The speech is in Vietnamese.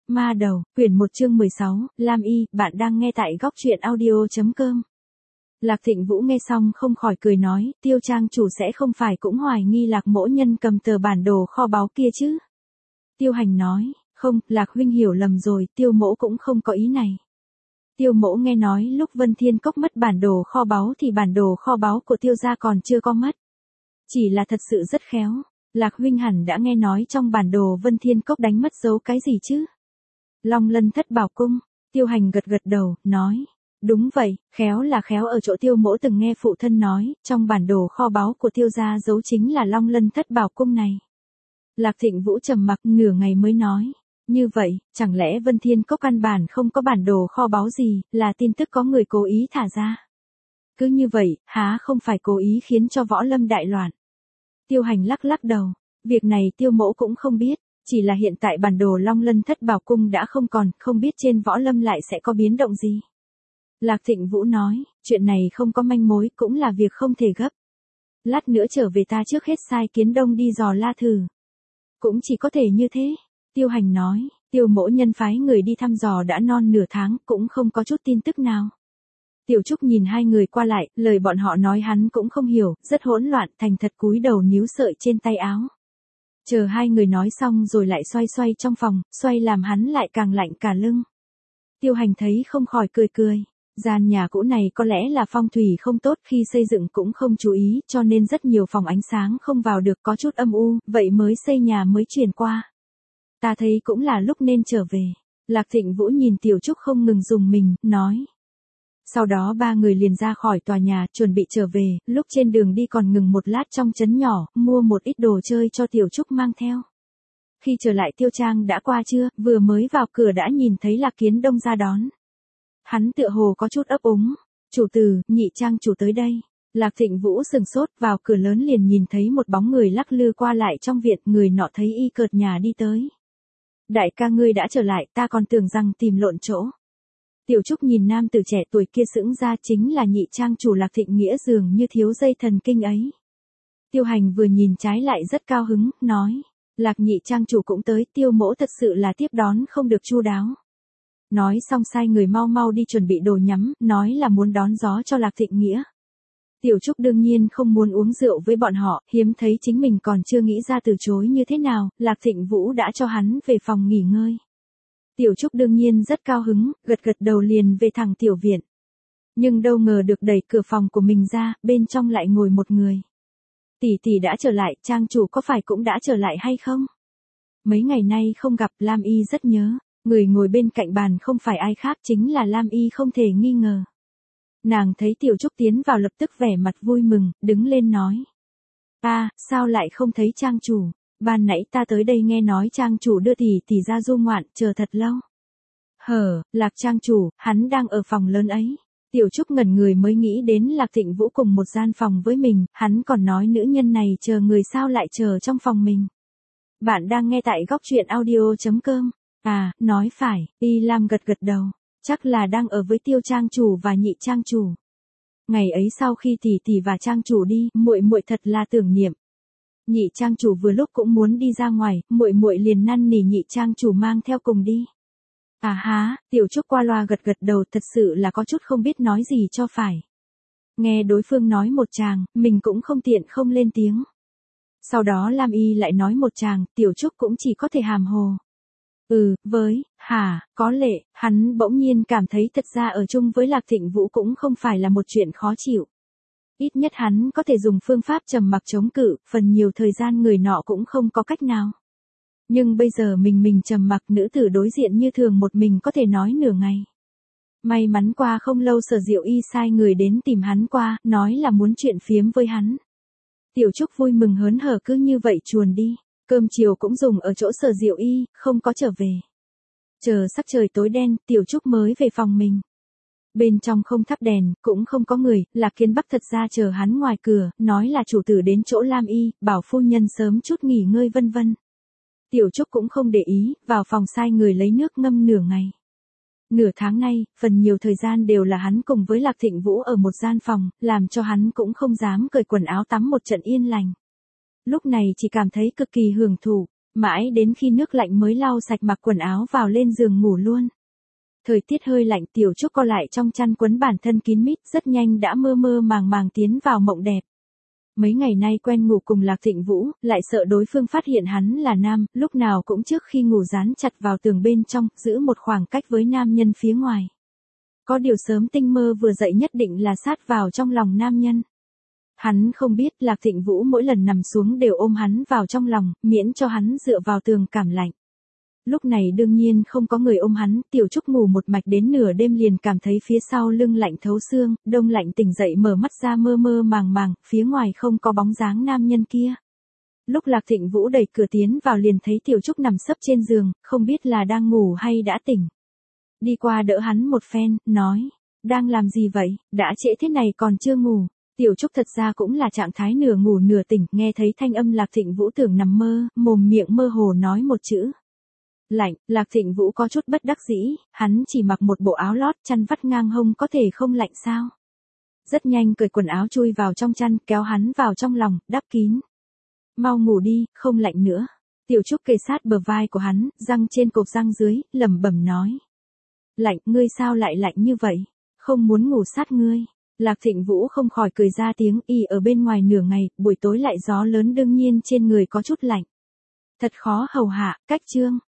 Ma đầu, quyển 1 chương 16, Lam Y, bạn đang nghe tại góc truyện audio.com. Lạc Thịnh Vũ nghe xong không khỏi cười nói, Tiêu trang chủ sẽ không phải cũng hoài nghi Lạc mỗ nhân cầm tờ bản đồ kho báu kia chứ? Tiêu Hành nói, không, Lạc huynh hiểu lầm rồi, Tiêu mỗ cũng không có ý này. Tiêu mỗ nghe nói lúc Vân Thiên Cốc mất bản đồ kho báu thì bản đồ kho báu của Tiêu gia còn chưa có mất. Chỉ là thật sự rất khéo. Lạc huynh hẳn đã nghe nói trong bản đồ Vân Thiên Cốc đánh mất dấu cái gì chứ? Long Lân Thất Bảo Cung. Tiêu Hành gật gật đầu, nói. Đúng vậy, khéo là khéo ở chỗ Tiêu mỗ từng nghe phụ thân nói, trong bản đồ kho báu của Tiêu gia dấu chính là Long Lân Thất Bảo Cung này. Lạc Thịnh Vũ trầm mặc nửa ngày mới nói. Như vậy, chẳng lẽ Vân Thiên Cốc căn bản không có bản đồ kho báu gì, là tin tức có người cố ý thả ra? Cứ như vậy, há không phải cố ý khiến cho võ lâm đại loạn? Tiêu Hành lắc lắc đầu, việc này Tiêu mỗ cũng không biết, chỉ là hiện tại bản đồ Long Lân Thất Bảo Cung đã không còn, không biết trên võ lâm lại sẽ có biến động gì. Lạc Thịnh Vũ nói, chuyện này không có manh mối cũng là việc không thể gấp. Lát nữa trở về ta trước hết sai Kiến Đông đi dò la thử. Cũng chỉ có thể như thế. Tiêu Hành nói, Tiêu mỗ nhân phái người đi thăm dò đã non nửa tháng cũng không có chút tin tức nào. Tiểu Trúc nhìn hai người qua lại, lời bọn họ nói hắn cũng không hiểu, rất hỗn loạn, thành thật cúi đầu níu sợi trên tay áo. Chờ hai người nói xong rồi lại xoay xoay trong phòng, xoay làm hắn lại càng lạnh cả lưng. Tiêu Hành thấy không khỏi cười cười. Gian nhà cũ này có lẽ là phong thủy không tốt, khi xây dựng cũng không chú ý, cho nên rất nhiều phòng ánh sáng không vào được, có chút âm u, vậy mới xây nhà mới chuyển qua. Ta thấy cũng là lúc nên trở về. Lạc Thịnh Vũ nhìn Tiểu Trúc không ngừng dùng mình, nói. Sau đó ba người liền ra khỏi tòa nhà, chuẩn bị trở về, lúc trên đường đi còn ngừng một lát trong trấn nhỏ, mua một ít đồ chơi cho Tiểu Trúc mang theo. Khi trở lại Tiêu Trang đã qua trưa, vừa mới vào cửa đã nhìn thấy Lạc Kiến Đông ra đón. Hắn tựa hồ có chút ấp úng. Chủ tử, Nhị trang chủ tới đây. Lạc Thịnh Vũ sừng sốt, vào cửa lớn liền nhìn thấy một bóng người lắc lư qua lại trong viện, người nọ thấy y cợt nhà đi tới. Đại ca ngươi đã trở lại, ta còn tưởng rằng tìm lộn chỗ. Tiểu Trúc nhìn nam tử trẻ tuổi kia sững ra, chính là Nhị trang chủ Lạc Thịnh Nghĩa, dường như thiếu dây thần kinh ấy. Tiêu Hành vừa nhìn trái lại rất cao hứng, nói. Lạc Nhị trang chủ cũng tới, Tiêu mỗ thật sự là tiếp đón không được chu đáo. Nói xong sai người mau mau đi chuẩn bị đồ nhắm, nói là muốn đón gió cho Lạc Thịnh Nghĩa. Tiểu Trúc đương nhiên không muốn uống rượu với bọn họ, hiếm thấy chính mình còn chưa nghĩ ra từ chối như thế nào, Lạc Thịnh Vũ đã cho hắn về phòng nghỉ ngơi. Tiểu Trúc đương nhiên rất cao hứng, gật gật đầu liền về thẳng tiểu viện. Nhưng đâu ngờ được đẩy cửa phòng của mình ra, bên trong lại ngồi một người. Tỷ tỷ đã trở lại, trang chủ có phải cũng đã trở lại hay không? Mấy ngày nay không gặp, Lam Y rất nhớ. Người ngồi bên cạnh bàn không phải ai khác, chính là Lam Y không thể nghi ngờ. Nàng thấy Tiểu Trúc tiến vào lập tức vẻ mặt vui mừng, đứng lên nói. Sao lại không thấy trang chủ? Ban nãy ta tới đây nghe nói trang chủ đưa tỷ ra du ngoạn, chờ thật lâu. Lạc trang chủ, hắn đang ở phòng lớn ấy. Tiểu Trúc ngẩn người mới nghĩ đến Lạc Thịnh Vũ cùng một gian phòng với mình, hắn còn nói nữ nhân này chờ người sao lại chờ trong phòng mình. Bạn đang nghe tại góc truyện audio.com. Nói phải, Y Lam gật gật đầu, chắc là đang ở với Tiêu trang chủ và Nhị trang chủ. Ngày ấy sau khi tỷ và trang chủ đi, muội muội thật là tưởng niệm. Nhị trang chủ vừa lúc cũng muốn đi ra ngoài, muội liền năn nỉ Nhị trang chủ mang theo cùng đi. Tiểu Trúc qua loa gật gật đầu, thật sự là có chút không biết nói gì cho phải. Nghe đối phương nói một tràng, mình cũng không tiện không lên tiếng. Sau đó Lam Y lại nói một tràng, Tiểu Trúc cũng chỉ có thể hàm hồ. Có lẽ, hắn bỗng nhiên cảm thấy thật ra ở chung với Lạc Thịnh Vũ cũng không phải là một chuyện khó chịu. Ít nhất hắn có thể dùng phương pháp trầm mặc chống cự, phần nhiều thời gian người nọ cũng không có cách nào. Nhưng bây giờ mình trầm mặc, nữ tử đối diện như thường một mình có thể nói nửa ngày. May mắn qua không lâu Sở Diệu Y sai người đến tìm hắn qua, nói là muốn chuyện phiếm với hắn. Tiểu Trúc vui mừng hớn hở cứ như vậy chuồn đi. Cơm chiều cũng dùng ở chỗ Sở Diệu Y, không có trở về. Chờ sắc trời tối đen, Tiểu Trúc mới về phòng mình. Bên trong không thắp đèn, cũng không có người, Lạc Kiến Bắc thật ra chờ hắn ngoài cửa, nói là chủ tử đến chỗ Lam Y, bảo phu nhân sớm chút nghỉ ngơi vân vân. Tiểu Trúc cũng không để ý, vào phòng sai người lấy nước ngâm nửa ngày. Nửa tháng nay, phần nhiều thời gian đều là hắn cùng với Lạc Thịnh Vũ ở một gian phòng, làm cho hắn cũng không dám cởi quần áo tắm một trận yên lành. Lúc này chỉ cảm thấy cực kỳ hưởng thụ. Mãi đến khi nước lạnh mới lau sạch mặc quần áo vào lên giường ngủ luôn. Thời tiết hơi lạnh, Tiểu Trúc co lại trong chăn quấn bản thân kín mít, rất nhanh đã mơ mơ màng màng tiến vào mộng đẹp. Mấy ngày nay quen ngủ cùng Lạc Thịnh Vũ, lại sợ đối phương phát hiện hắn là nam, lúc nào cũng trước khi ngủ dán chặt vào tường bên trong, giữ một khoảng cách với nam nhân phía ngoài. Có điều sớm tinh mơ vừa dậy nhất định là sát vào trong lòng nam nhân. Hắn không biết Lạc Thịnh Vũ mỗi lần nằm xuống đều ôm hắn vào trong lòng, miễn cho hắn dựa vào tường cảm lạnh. Lúc này đương nhiên không có người ôm hắn, Tiểu Trúc ngủ một mạch đến nửa đêm liền cảm thấy phía sau lưng lạnh thấu xương, đông lạnh tỉnh dậy mở mắt ra mơ mơ màng màng, phía ngoài không có bóng dáng nam nhân kia. Lúc Lạc Thịnh Vũ đẩy cửa tiến vào liền thấy Tiểu Trúc nằm sấp trên giường, không biết là đang ngủ hay đã tỉnh. Đi qua đỡ hắn một phen, nói, đang làm gì vậy, đã trễ thế này còn chưa ngủ. Tiểu Trúc thật ra cũng là trạng thái nửa ngủ nửa tỉnh, nghe thấy thanh âm Lạc Thịnh Vũ tưởng nằm mơ, mồm miệng mơ hồ nói một chữ. Lạnh, Lạc Thịnh Vũ có chút bất đắc dĩ, hắn chỉ mặc một bộ áo lót chăn vắt ngang hông có thể không lạnh sao. Rất nhanh cởi quần áo chui vào trong chăn, kéo hắn vào trong lòng, đắp kín. Mau ngủ đi, không lạnh nữa. Tiểu Trúc kề sát bờ vai của hắn, răng trên cột răng dưới, lẩm bẩm nói. Lạnh, ngươi sao lại lạnh như vậy? Không muốn ngủ sát ngươi. Lạc Thịnh Vũ không khỏi cười ra tiếng, y ở bên ngoài nửa ngày, buổi tối lại gió lớn đương nhiên trên người có chút lạnh. Thật khó hầu hạ, cách chương.